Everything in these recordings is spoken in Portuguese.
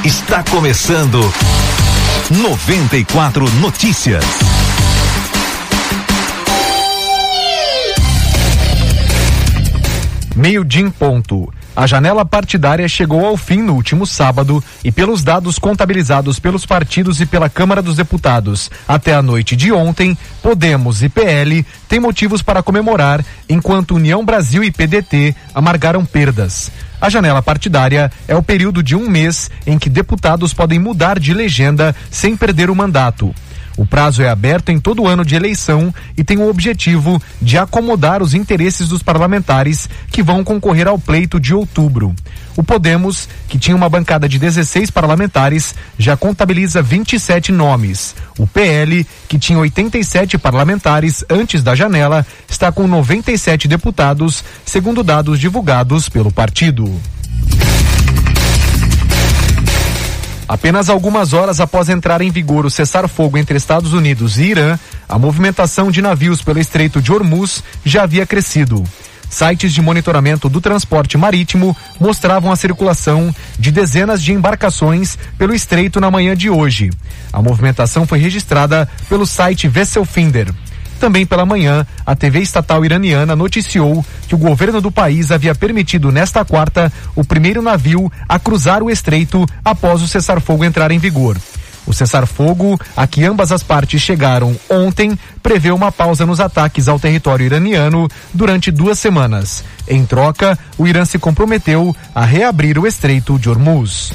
Está começando 94 Notícias. Meio-dia em ponto. A janela partidária chegou ao fim no último sábado e, pelos dados contabilizados pelos partidos e pela Câmara dos Deputados até a noite de ontem, Podemos e PL têm motivos para comemorar, enquanto União Brasil e PDT amargaram perdas. A janela partidária é o período de um mês em que deputados podem mudar de legenda sem perder o mandato. O prazo é aberto em todo ano de eleição e tem o objetivo de acomodar os interesses dos parlamentares que vão concorrer ao pleito de outubro. O Podemos, que tinha uma bancada de 16 parlamentares, já contabiliza 27 nomes. O PL, que tinha 87 parlamentares antes da janela, está com 97 deputados, segundo dados divulgados pelo partido. Apenas algumas horas após entrar em vigor o cessar-fogo entre Estados Unidos e Irã, a movimentação de navios pelo Estreito de Hormuz já havia crescido. Sites de monitoramento do transporte marítimo mostravam a circulação de dezenas de embarcações pelo estreito na manhã de hoje. A movimentação foi registrada pelo site Vesselfinder. Também pela manhã, a TV estatal iraniana noticiou que o governo do país havia permitido nesta quarta o primeiro navio a cruzar o estreito após o cessar-fogo entrar em vigor. O cessar-fogo, a que ambas as partes chegaram ontem, prevê uma pausa nos ataques ao território iraniano durante 2 semanas. Em troca, o Irã se comprometeu a reabrir o estreito de Hormuz.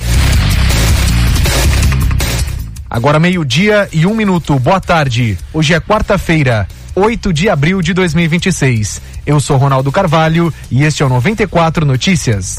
Agora 12:01. Boa tarde. Hoje é quarta-feira, 8 de abril de 2026. Eu sou Ronaldo Carvalho e este é o 94 Notícias.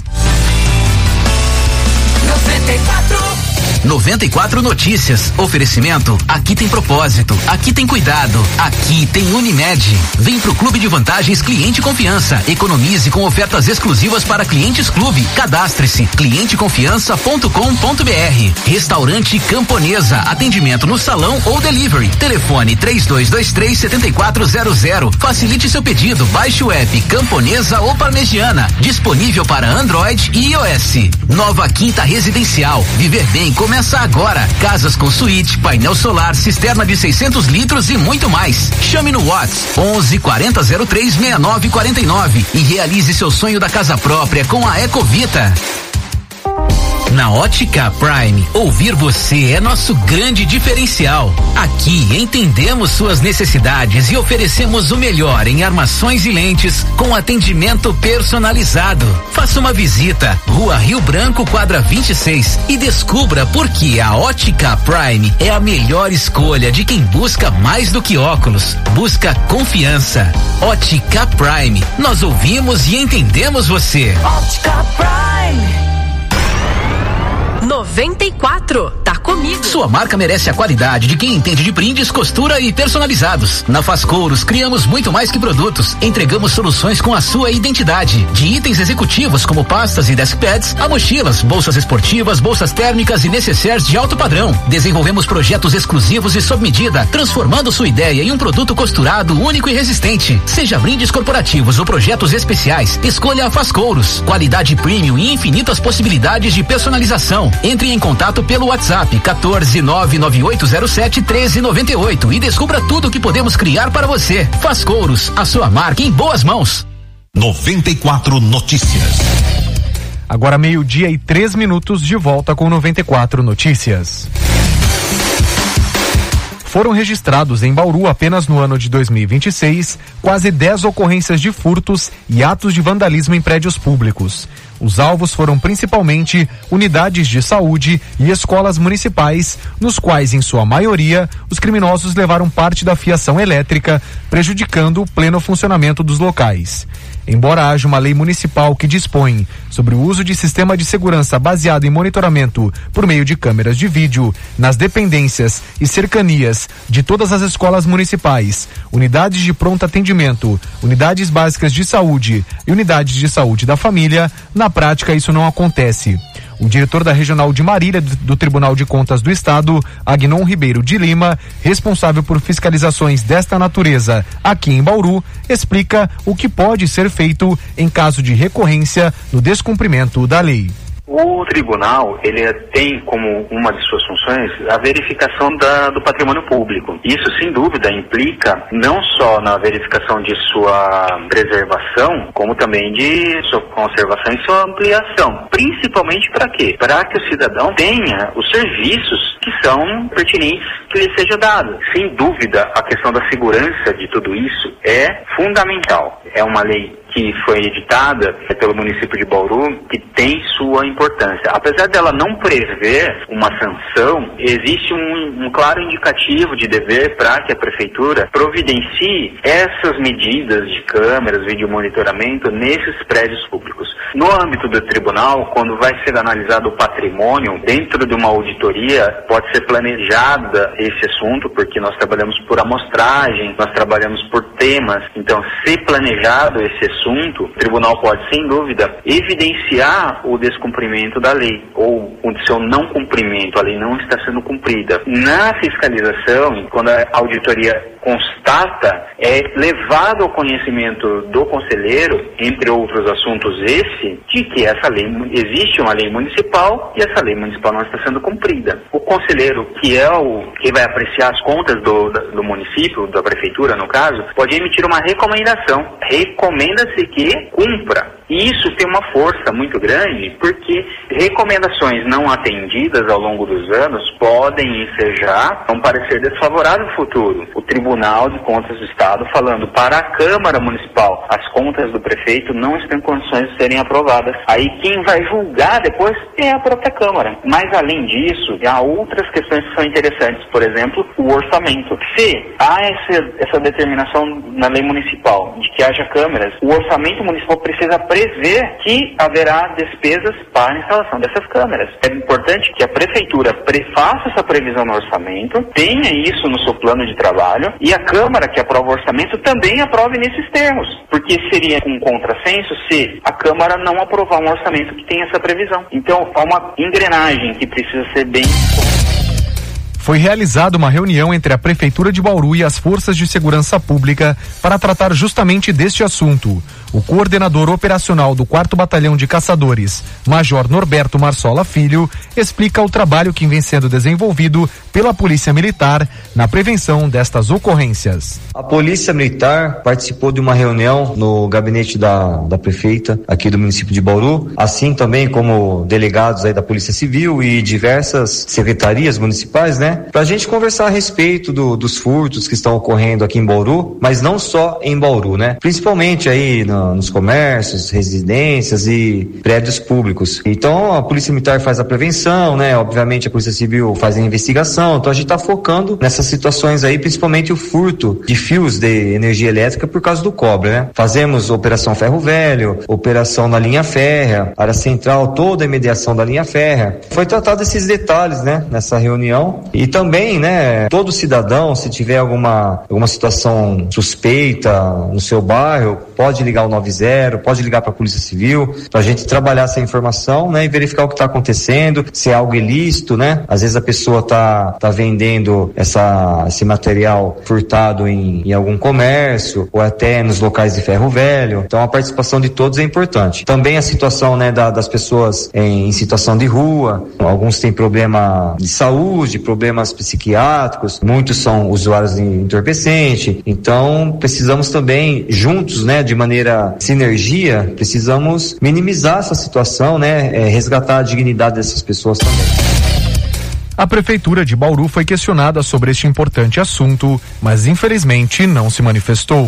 94 Notícias. Oferecimento. Aqui tem propósito. Aqui tem cuidado. Aqui tem Unimed. Vem pro Clube de Vantagens Cliente Confiança. Economize com ofertas exclusivas para clientes clube. Cadastre-se. clienteconfiança.com.br. Restaurante Camponesa. Atendimento no salão ou delivery. Telefone 3223-7400. Facilite seu pedido. Baixe o app Camponesa ou Parmegiana. Disponível para Android e iOS. Nova Quinta Residencial. Viver bem começa agora. Casas com suíte, painel solar, cisterna de 600 litros e muito mais. Chame no WhatsApp 11 40 03 69 49 e realize seu sonho da casa própria com a Ecovita. Na Ótica Prime, ouvir você é nosso grande diferencial. Aqui entendemos suas necessidades e oferecemos o melhor em armações e lentes com atendimento personalizado. Faça uma visita, Rua Rio Branco, quadra 26 e descubra por que a Ótica Prime é a melhor escolha de quem busca mais do que óculos. Busca confiança. Ótica Prime. Nós ouvimos e entendemos você. Ótica Prime. 94, tá comigo. Sua marca merece a qualidade de quem entende de brindes, costura e personalizados. Na Faz Couros, criamos muito mais que produtos. Entregamos soluções com a sua identidade. De itens executivos como pastas e desk pads, a mochilas, bolsas esportivas, bolsas térmicas e necessaires de alto padrão. Desenvolvemos projetos exclusivos e sob medida, transformando sua ideia em um produto costurado, único e resistente. Seja brindes corporativos ou projetos especiais, escolha a Faz Couros. Qualidade premium e infinitas possibilidades de personalização. Entre em contato pelo WhatsApp 14998071398 e descubra tudo o que podemos criar para você. Faz Couros, a sua marca em boas mãos. 94 Notícias. Agora 12:03, de volta com 94 Notícias. Foram registrados em Bauru apenas no ano de 2026 quase 10 ocorrências de furtos e atos de vandalismo em prédios públicos. Os alvos foram principalmente unidades de saúde e escolas municipais, nos quais, em sua maioria, os criminosos levaram parte da fiação elétrica, prejudicando o pleno funcionamento dos locais. Embora haja uma lei municipal que dispõe sobre o uso de sistema de segurança baseado em monitoramento por meio de câmeras de vídeo nas dependências e cercanias de todas as escolas municipais, unidades de pronto atendimento, unidades básicas de saúde e unidades de saúde da família, na prática isso não acontece. O diretor da Regional de Marília do Tribunal de Contas do Estado, Agnon Ribeiro de Lima, responsável por fiscalizações desta natureza aqui em Bauru, explica o que pode ser feito em caso de recorrência no descumprimento da lei. O tribunal, ele tem como uma de suas funções a verificação do patrimônio público. Isso, sem dúvida, implica não só na verificação de sua preservação, como também de sua conservação e sua ampliação. Principalmente para quê? Para que o cidadão tenha os serviços que são pertinentes que lhe seja dado. Sem dúvida, a questão da segurança de tudo isso é fundamental. É uma lei que foi editada pelo município de Bauru, que tem sua importância. Apesar dela não prever uma sanção, existe um claro indicativo de dever para que a prefeitura providencie essas medidas de câmeras, vídeo monitoramento nesses prédios públicos. No âmbito do tribunal, quando vai ser analisado o patrimônio, dentro de uma auditoria, pode ser planejada esse assunto, porque nós trabalhamos por amostragem, nós trabalhamos por temas. Então, se planejado esse assunto, o tribunal pode, sem dúvida, evidenciar o descumprimento da lei, ou o seu não cumprimento, a lei não está sendo cumprida. Na fiscalização, quando a auditoria constata, é levado ao conhecimento do conselheiro, entre outros assuntos de que essa lei, existe uma lei municipal e essa lei municipal não está sendo cumprida. O conselheiro, que é que vai apreciar as contas do município, da prefeitura no caso, pode emitir uma recomendação. Recomenda-se que cumpra. E isso tem uma força muito grande, porque recomendações não atendidas ao longo dos anos podem ensejar um parecer desfavorável no futuro. O Tribunal de Contas do Estado falando para a Câmara Municipal, as contas do prefeito não estão em condições de serem aprovadas. Aí quem vai julgar depois é a própria Câmara. Mas além disso, há outras questões que são interessantes. Por exemplo, o orçamento. Se há essa determinação na lei municipal de que haja câmeras, o orçamento municipal precisa prever que haverá despesas para a instalação dessas câmeras. É importante que a prefeitura faça essa previsão no orçamento, tenha isso no seu plano de trabalho, e a Câmara que aprova o orçamento também aprove nesses termos, porque seria um contrassenso se a Câmara não aprovar um orçamento que tenha essa previsão. Então, há uma engrenagem que precisa ser bem... Foi realizada uma reunião entre a Prefeitura de Bauru e as Forças de Segurança Pública para tratar justamente deste assunto. O coordenador operacional do 4º Batalhão de Caçadores, Major Norberto Marsola Filho, explica o trabalho que vem sendo desenvolvido pela Polícia Militar na prevenção destas ocorrências. A Polícia Militar participou de uma reunião no gabinete da prefeita aqui do município de Bauru, assim também como delegados aí da Polícia Civil e diversas secretarias municipais, né? Pra gente conversar a respeito dos furtos que estão ocorrendo aqui em Bauru, mas não só em Bauru, né? Principalmente aí nos comércios, residências e prédios públicos. Então a Polícia Militar faz a prevenção, né? Obviamente a Polícia Civil faz a investigação. Então a gente tá focando nessas situações aí, principalmente o furto de fios de energia elétrica por causa do cobre, né? Fazemos operação Ferro Velho, operação na linha férrea, área central, toda a mediação da linha férrea. Foi tratado esses detalhes, né? Nessa reunião. E também, né? Todo cidadão, se tiver alguma situação suspeita no seu bairro, pode ligar o 90, pode ligar para a Polícia Civil, para a gente trabalhar essa informação, né? E verificar o que está acontecendo, se é algo ilícito, né? Às vezes a pessoa tá vendendo esse material furtado em algum comércio ou até nos locais de ferro velho. Então a participação de todos é importante. Também a situação, né, das pessoas em situação de rua. Alguns têm problema de saúde, problemas psiquiátricos, muitos são usuários de entorpecente. Então precisamos também juntos, né, de maneira sinergia, precisamos minimizar essa situação, né, resgatar a dignidade dessas pessoas também. A Prefeitura de Bauru foi questionada sobre este importante assunto, mas infelizmente não se manifestou.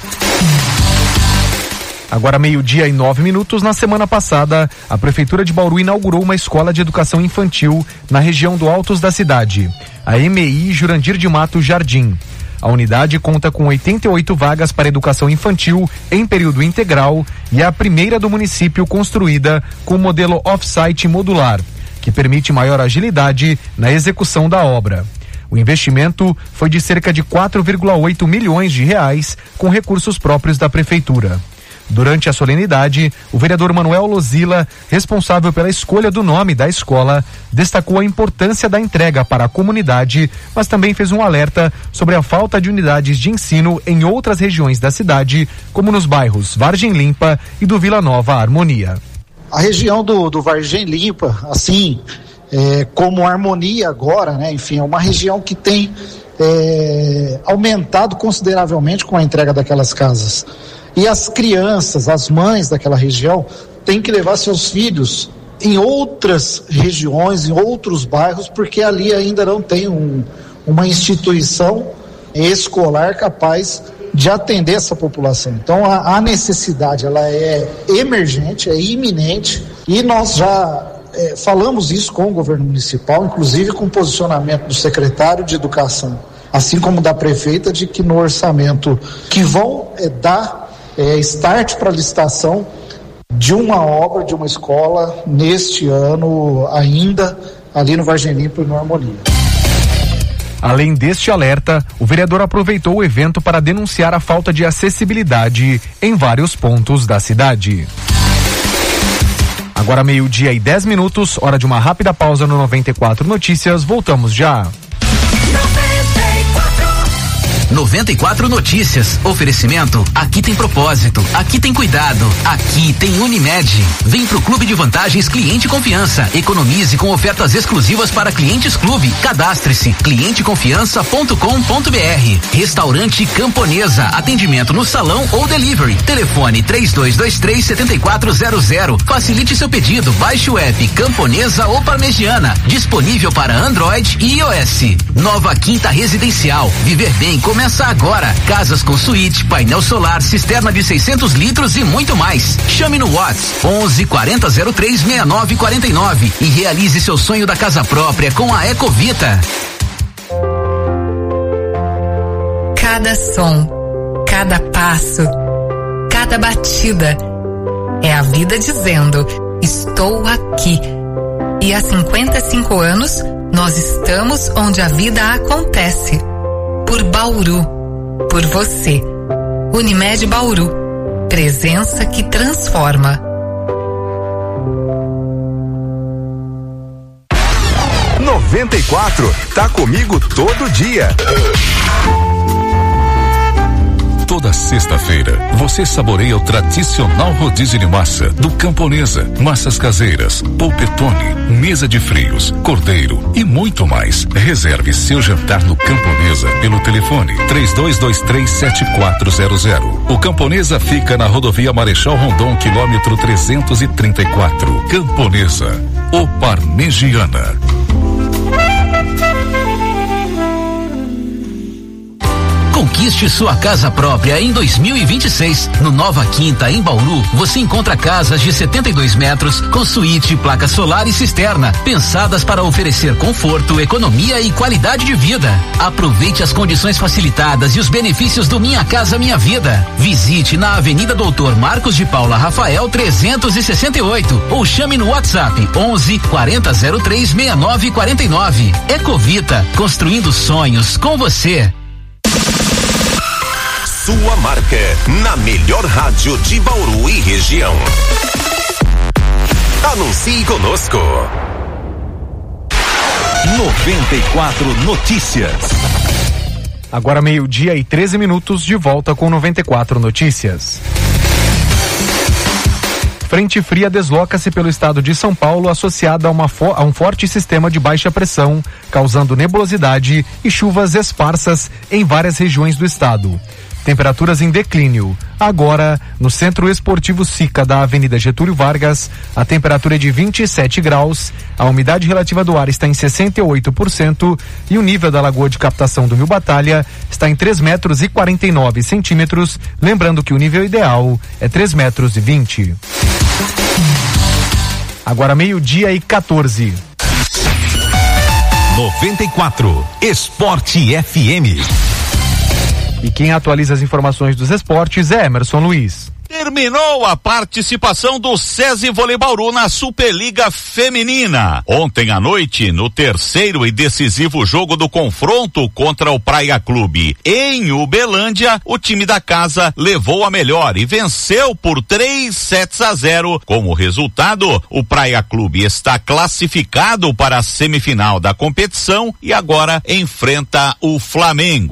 Agora 12:09, na semana passada, a Prefeitura de Bauru inaugurou uma escola de educação infantil na região do Altos da cidade, a EMEI Jurandir de Matos Jardim. A unidade conta com 88 vagas para educação infantil em período integral e é a primeira do município construída com o modelo off-site modular, que permite maior agilidade na execução da obra. O investimento foi de cerca de 4,8 milhões de reais com recursos próprios da Prefeitura. Durante a solenidade, o vereador Manuel Lozila, responsável pela escolha do nome da escola, destacou a importância da entrega para a comunidade, mas também fez um alerta sobre a falta de unidades de ensino em outras regiões da cidade, como nos bairros Vargem Limpa e do Vila Nova Harmonia. A região do Vargem Limpa, assim como Harmonia agora, né? Enfim, é uma região que tem aumentado consideravelmente com a entrega daquelas casas. E as crianças, as mães daquela região, têm que levar seus filhos em outras regiões, em outros bairros, porque ali ainda não tem uma instituição escolar capaz de atender essa população. Então a necessidade, ela é emergente, é iminente, e nós já falamos isso com o governo municipal, inclusive com o posicionamento do secretário de Educação, assim como da prefeita, de que no orçamento que vão dar start para a licitação de uma obra, de uma escola, neste ano ainda, ali no Vargem Limpa e no Harmonia. Além deste alerta, o vereador aproveitou o evento para denunciar a falta de acessibilidade em vários pontos da cidade. Agora 12:10, hora de uma rápida pausa no 94 Notícias, voltamos já. 94 Notícias. Oferecimento. Aqui tem propósito. Aqui tem cuidado. Aqui tem Unimed. Vem pro Clube de Vantagens Cliente Confiança. Economize com ofertas exclusivas para clientes clube. Cadastre-se. clienteconfiança.com.br. Restaurante Camponesa. Atendimento no salão ou delivery. Telefone 3223-7400. Facilite seu pedido. Baixe o app Camponesa ou Parmegiana. Disponível para Android e iOS. Nova Quinta Residencial. Viver bem começa agora. Casas com suíte, painel solar, cisterna de 600 litros e muito mais. Chame no WhatsApp 11 40 03 69 49 e realize seu sonho da casa própria com a Ecovita. Cada som, cada passo, cada batida é a vida dizendo: estou aqui. E há 55 anos nós estamos onde a vida acontece. Por Bauru, por você. Unimed Bauru, presença que transforma. 94, tá comigo todo dia. Toda sexta-feira, você saboreia o tradicional rodízio de massa do Camponesa, massas caseiras, polpetone, mesa de frios, cordeiro e muito mais. Reserve seu jantar no Camponesa pelo telefone 3223-7400. O Camponesa fica na rodovia Marechal Rondon, quilômetro 334. Camponesa, o Parmegiana. Conquiste sua casa própria em 2026. No Nova Quinta, em Bauru, você encontra casas de 72 metros com suíte, placa solar e cisterna, pensadas para oferecer conforto, economia e qualidade de vida. Aproveite as condições facilitadas e os benefícios do Minha Casa Minha Vida. Visite na Avenida Doutor Marcos de Paula Rafael 368 ou chame no WhatsApp 11 40 03 69 49. Ecovita, construindo sonhos com você. Sua marca na melhor rádio de Bauru e região. Anuncie conosco. 94 Notícias. Agora 12:13, de volta com 94 Notícias. Frente fria desloca-se pelo estado de São Paulo, associada a um forte sistema de baixa pressão, causando nebulosidade e chuvas esparsas em várias regiões do estado. Temperaturas em declínio. Agora, no Centro Esportivo Sica da Avenida Getúlio Vargas, a temperatura é de 27 graus, a umidade relativa do ar está em 68% e o nível da lagoa de captação do Rio Batalha está em 3 metros e 49 centímetros, lembrando que o nível ideal é 3 metros e 20. Agora 12:14. 94 Esporte FM. E quem atualiza as informações dos esportes é Emerson Luiz. Terminou a participação do SESI Vôlei Bauru na Superliga Feminina. Ontem à noite, no terceiro e decisivo jogo do confronto contra o Praia Clube em Uberlândia, o time da casa levou a melhor e venceu por 3-0. Como resultado, o Praia Clube está classificado para a semifinal da competição e agora enfrenta o Flamengo.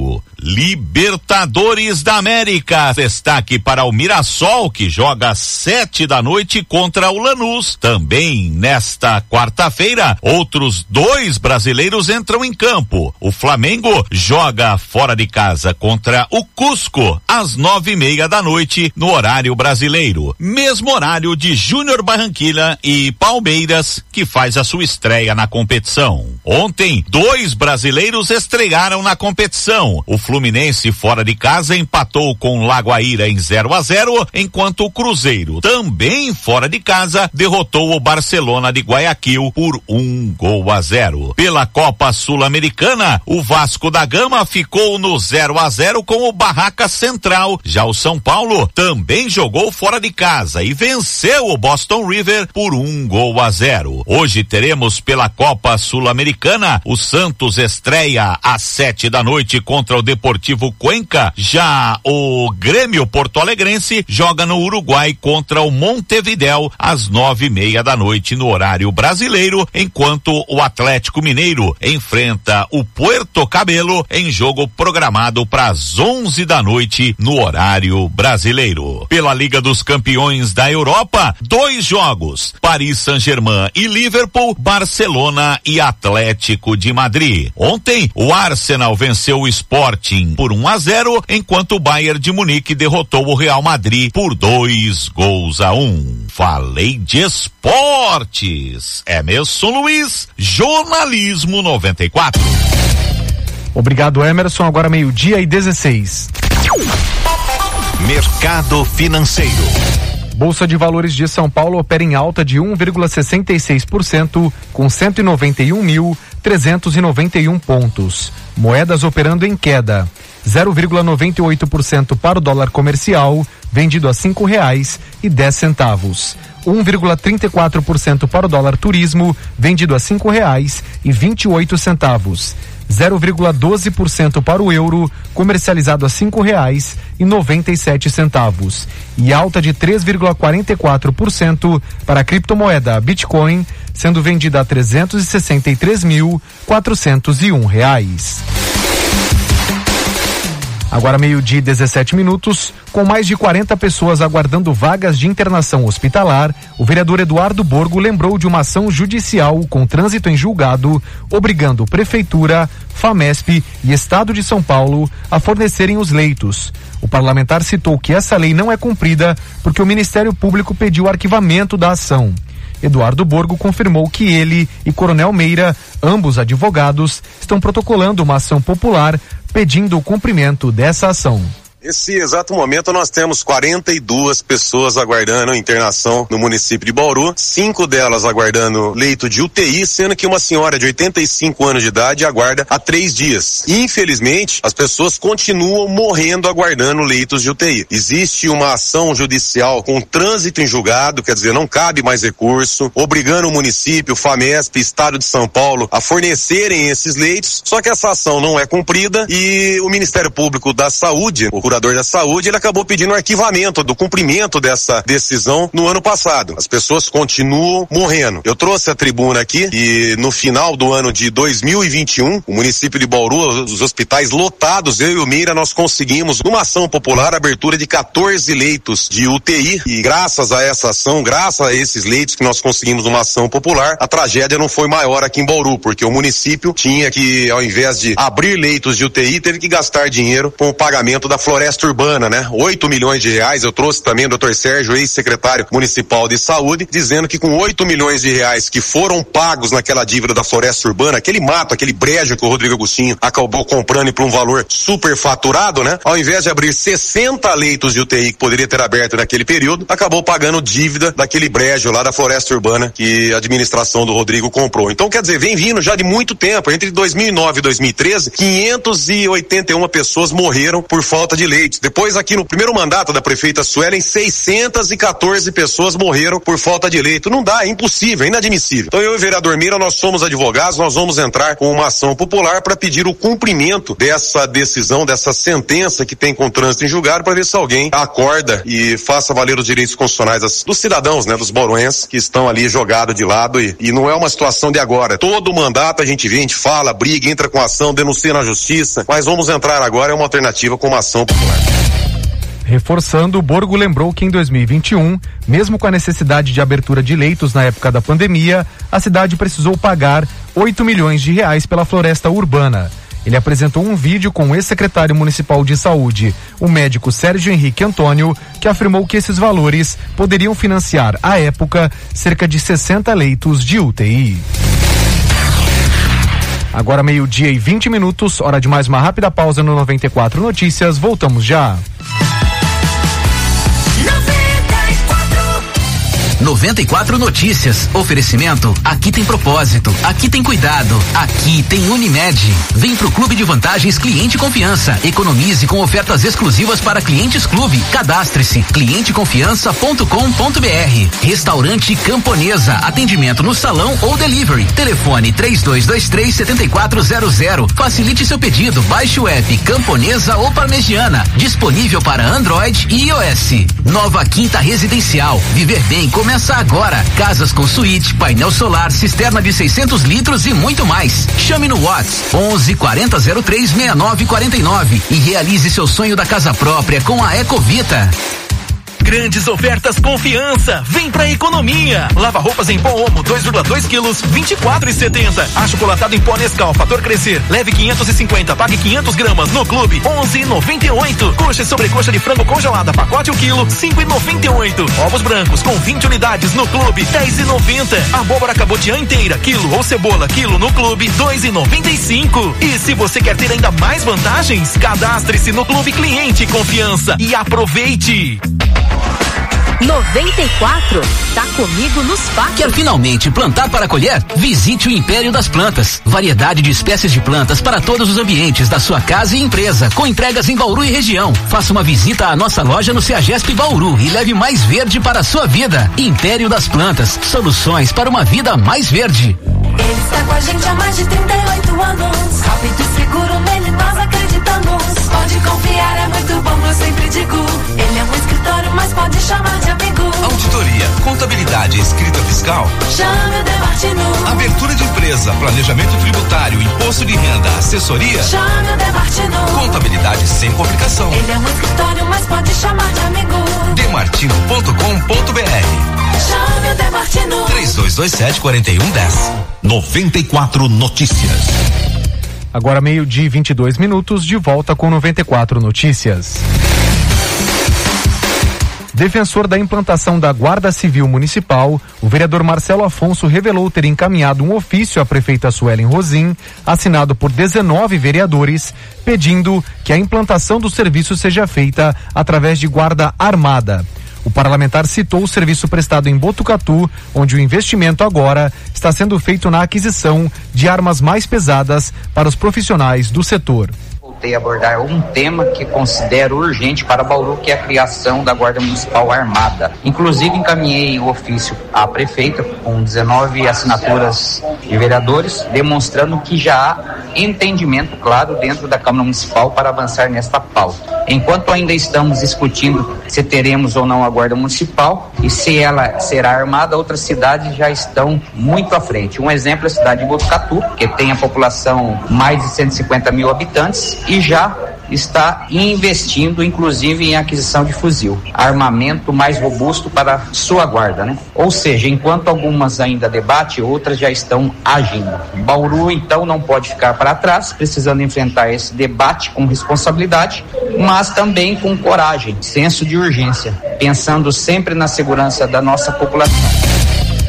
Libertadores da América. Destaque para o Mirassol, que joga às 7 da noite contra o Lanús. Também nesta quarta-feira, outros 2 brasileiros entram em campo. O Flamengo joga fora de casa contra o Cusco às 9:30 da noite no horário brasileiro. Mesmo horário de Júnior Barranquilla e Palmeiras, que faz a sua estreia na competição. Ontem, 2 brasileiros estrearam na competição. O Fluminense fora de casa empatou com o Lagoaíra em 0-0, enquanto o Cruzeiro, também fora de casa, derrotou o Barcelona de Guayaquil por 1-0. Pela Copa Sul-Americana, o Vasco da Gama ficou no 0-0 com o Barraca Central. Já o São Paulo também jogou fora de casa e venceu o Boston River por 1-0. Hoje teremos pela Copa Sul-Americana, o Santos estreia às 7 da noite contra o Deportivo Cuenca. Já o Grêmio Porto Alegrense joga no Uruguai contra o Montevidéu às 9:30 da noite no horário brasileiro, enquanto o Atlético Mineiro enfrenta o Puerto Cabelo em jogo programado para as 11 da noite no horário brasileiro. Pela Liga dos Campeões da Europa, 2 jogos: Paris Saint-Germain e Liverpool, Barcelona e Atlético de Madrid. Ontem, o Arsenal venceu o Sporting por 1-0, enquanto o Bayern de Munique derrotou o Real Madrid por 2-1. Falei de esportes. Emerson Luiz, Jornalismo 94. Obrigado, Emerson. Agora 12:16. Mercado Financeiro. Bolsa de Valores de São Paulo opera em alta de 1,66%, com 191.391 pontos. Moedas operando em queda: 0,98% para o dólar comercial, vendido a R$5,10. 1,34% para o dólar turismo, vendido a R$5,28. 0,12% para o euro, comercializado a R$5,97. E alta de 3,44% para a criptomoeda Bitcoin, sendo vendida a R$363.401. Agora 12:17, com mais de 40 pessoas aguardando vagas de internação hospitalar, o vereador Eduardo Borgo lembrou de uma ação judicial com trânsito em julgado, obrigando Prefeitura, FAMESP e Estado de São Paulo a fornecerem os leitos. O parlamentar citou que essa lei não é cumprida porque o Ministério Público pediu arquivamento da ação. Eduardo Borgo confirmou que ele e Coronel Meira, ambos advogados, estão protocolando uma ação popular pedindo o cumprimento dessa ação. Nesse exato momento nós temos 42 pessoas aguardando internação no município de Bauru, 5 delas aguardando leito de UTI, sendo que uma senhora de 85 anos de idade aguarda há 3 dias. Infelizmente, as pessoas continuam morrendo aguardando leitos de UTI. Existe uma ação judicial com trânsito em julgado, quer dizer, não cabe mais recurso, obrigando o município, FAMESP, Estado de São Paulo a fornecerem esses leitos, só que essa ação não é cumprida e o Ministério Público da Saúde, o Procurador da Saúde, ele acabou pedindo arquivamento do cumprimento dessa decisão no ano passado. As pessoas continuam morrendo. Eu trouxe a tribuna aqui e no final do ano de 2021, o município de Bauru, os hospitais lotados, eu e o Meira, nós conseguimos, numa ação popular, a abertura de 14 leitos de UTI e graças a essa ação, graças a esses leitos que nós conseguimos numa ação popular, a tragédia não foi maior aqui em Bauru, porque o município tinha que, ao invés de abrir leitos de UTI, teve que gastar dinheiro com o pagamento da floresta urbana, né? 8 milhões de reais, eu trouxe também o Dr. Sérgio, ex-secretário municipal de saúde, dizendo que com 8 milhões de reais que foram pagos naquela dívida da floresta urbana, aquele mato, aquele brejo que o Rodrigo Agostinho acabou comprando por um valor superfaturado, né? Ao invés de abrir 60 leitos de UTI que poderia ter aberto naquele período, acabou pagando dívida daquele brejo lá da floresta urbana que a administração do Rodrigo comprou. Então, quer dizer, vem vindo já de muito tempo, entre 2009 e 2013, 581 pessoas morreram por falta de leitos. Depois, aqui no primeiro mandato da prefeita Suelen, 614 pessoas morreram por falta de leito. Não dá, é impossível, é inadmissível. Então eu e o vereador Mira, nós somos advogados, nós vamos entrar com uma ação popular para pedir o cumprimento dessa decisão, dessa sentença que tem com trânsito em julgado, para ver se alguém acorda e faça valer os direitos constitucionais dos cidadãos, né, dos bauruenses que estão ali jogados de lado e não é uma situação de agora. Todo mandato a gente vem, a gente fala, briga, entra com ação, denuncia na justiça, mas vamos entrar agora, é uma alternativa com uma ação popular. Reforçando, o Borgo lembrou que em 2021, mesmo com a necessidade de abertura de leitos na época da pandemia, a cidade precisou pagar 8 milhões de reais pela floresta urbana. Ele apresentou um vídeo com o ex-secretário municipal de saúde, o médico Sérgio Henrique Antônio, que afirmou que esses valores poderiam financiar, à época, cerca de 60 leitos de UTI. Agora 12:20, hora de mais uma rápida pausa no 94 Notícias, voltamos já. 94 Notícias. Oferecimento. Aqui tem propósito. Aqui tem cuidado. Aqui tem Unimed. Vem pro Clube de Vantagens Cliente Confiança. Economize com ofertas exclusivas para clientes clube. Cadastre-se. clienteconfiança.com.br. Restaurante Camponesa. Atendimento no salão ou delivery. Telefone 3223-7400. Facilite seu pedido. Baixe o app Camponesa ou Parmegiana. Disponível para Android e iOS. Nova Quinta Residencial. Viver bem começa agora. Casas com suíte, painel solar, cisterna de 600 litros e muito mais. Chame no WhatsApp 11 40 03 69 49 e realize seu sonho da casa própria com a Ecovita. Grandes ofertas Confiança. Vem pra economia. Lava roupas em pó Omo 2,2 quilos, 24,70. Achocolatado em pó Nescau Fator Crescer. Leve 550, pague 500 gramas no clube, 11,98. Coxa e sobrecoxa de frango congelada, pacote 1 quilo, 5,98. Ovos brancos com 20 unidades no clube, 10,90. Abóbora cabotiã inteira, quilo ou cebola, quilo no clube, 2,95. E se você quer ter ainda mais vantagens, cadastre-se no Clube Cliente Confiança e aproveite. 94, tá comigo nos fatos. Quer finalmente plantar para colher? Visite o Império das Plantas. Variedade de espécies de plantas para todos os ambientes da sua casa e empresa, com entregas em Bauru e região. Faça uma visita à nossa loja no Ceagesp Bauru e leve mais verde para a sua vida. Império das Plantas, soluções para uma vida mais verde. Ele está com a gente há mais de 38 anos. Rápido e seguro, nele nós acreditamos. Pode confiar, é muito bom, eu sempre digo. Ele é um escritório, mas pode chamar de amigo. Auditoria, contabilidade, escrita fiscal. Chame o Demartino. Abertura de empresa, planejamento tributário, imposto de renda, assessoria. Chame o Demartino. Contabilidade sem complicação. Ele é um escritório, mas pode chamar de amigo. Demartino.com.br. Chame o Demartino. 3227-4110. 94 Notícias. Agora 12:22, de volta com 94 Notícias. Defensor da implantação da Guarda Civil Municipal, o vereador Marcelo Afonso revelou ter encaminhado um ofício à prefeita Suelen Rosim, assinado por 19 vereadores, pedindo que a implantação do serviço seja feita através de guarda armada. O parlamentar citou o serviço prestado em Botucatu, onde o investimento agora está sendo feito na aquisição de armas mais pesadas para os profissionais do setor. Voltei a abordar um tema que considero urgente para Bauru, que é a criação da Guarda Municipal Armada. Inclusive encaminhei o ofício à prefeita com 19 assinaturas de vereadores, demonstrando que já há entendimento claro dentro da Câmara Municipal para avançar nesta pauta. Enquanto ainda estamos discutindo se teremos ou não a Guarda Municipal e se ela será armada, outras cidades já estão muito à frente. Um exemplo é a cidade de Botucatu, que tem a população mais de 150 mil habitantes e já está investindo, inclusive, em aquisição de fuzil, armamento mais robusto para sua guarda, né? Ou seja, enquanto algumas ainda debatem, outras já estão agindo. Bauru, então, não pode ficar para trás, precisando enfrentar esse debate com responsabilidade, mas também com coragem, senso de urgência, pensando sempre na segurança da nossa população.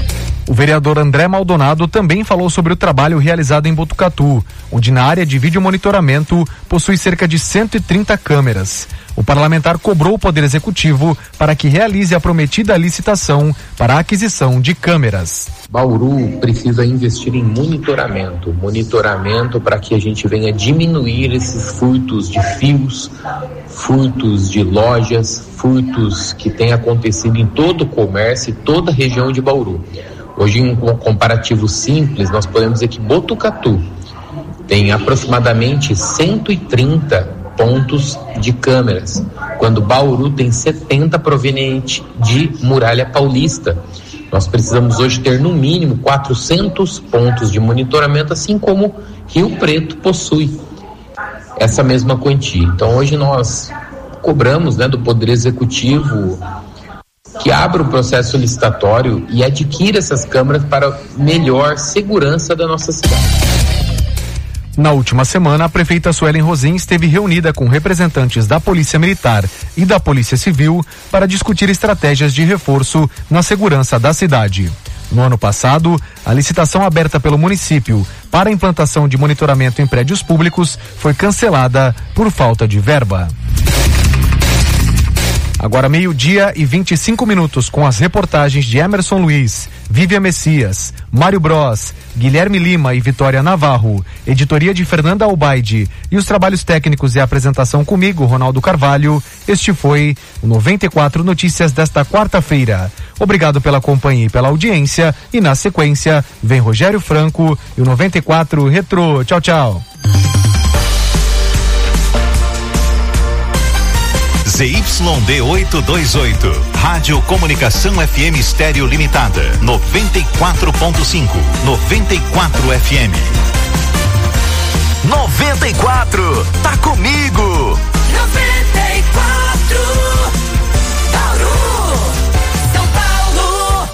O vereador André Maldonado também falou sobre o trabalho realizado em Botucatu, onde na área de videomonitoramento possui cerca de 130 câmeras. O parlamentar cobrou o Poder Executivo para que realize a prometida licitação para a aquisição de câmeras. Bauru precisa investir em monitoramento para que a gente venha diminuir esses furtos de fios, furtos de lojas, furtos que têm acontecido em todo o comércio e toda a região de Bauru. Hoje, em um comparativo simples, nós podemos dizer que Botucatu tem aproximadamente 130 pontos de câmeras, quando Bauru tem 70 proveniente de Muralha Paulista. Nós precisamos hoje ter no mínimo 400 pontos de monitoramento, assim como Rio Preto possui essa mesma quantia. Então hoje nós cobramos, do Poder Executivo que abra o processo licitatório e adquira essas câmeras para melhor segurança da nossa cidade. Na última semana, a prefeita Suelen Rosim esteve reunida com representantes da Polícia Militar e da Polícia Civil para discutir estratégias de reforço na segurança da cidade. No ano passado, a licitação aberta pelo município para a implantação de monitoramento em prédios públicos foi cancelada por falta de verba. Agora 12:25 com as reportagens de Emerson Luiz, Vivian Messias, Mário Bros, Guilherme Lima e Vitória Navarro, editoria de Fernanda Albaide e os trabalhos técnicos e a apresentação comigo, Ronaldo Carvalho. Este foi o 94 Notícias desta quarta-feira. Obrigado pela companhia e pela audiência e na sequência vem Rogério Franco e o 94 Retrô. Tchau, tchau. ZYD 828, Rádio Comunicação FM Estéreo Limitada, 94.5, 94 FM. 94.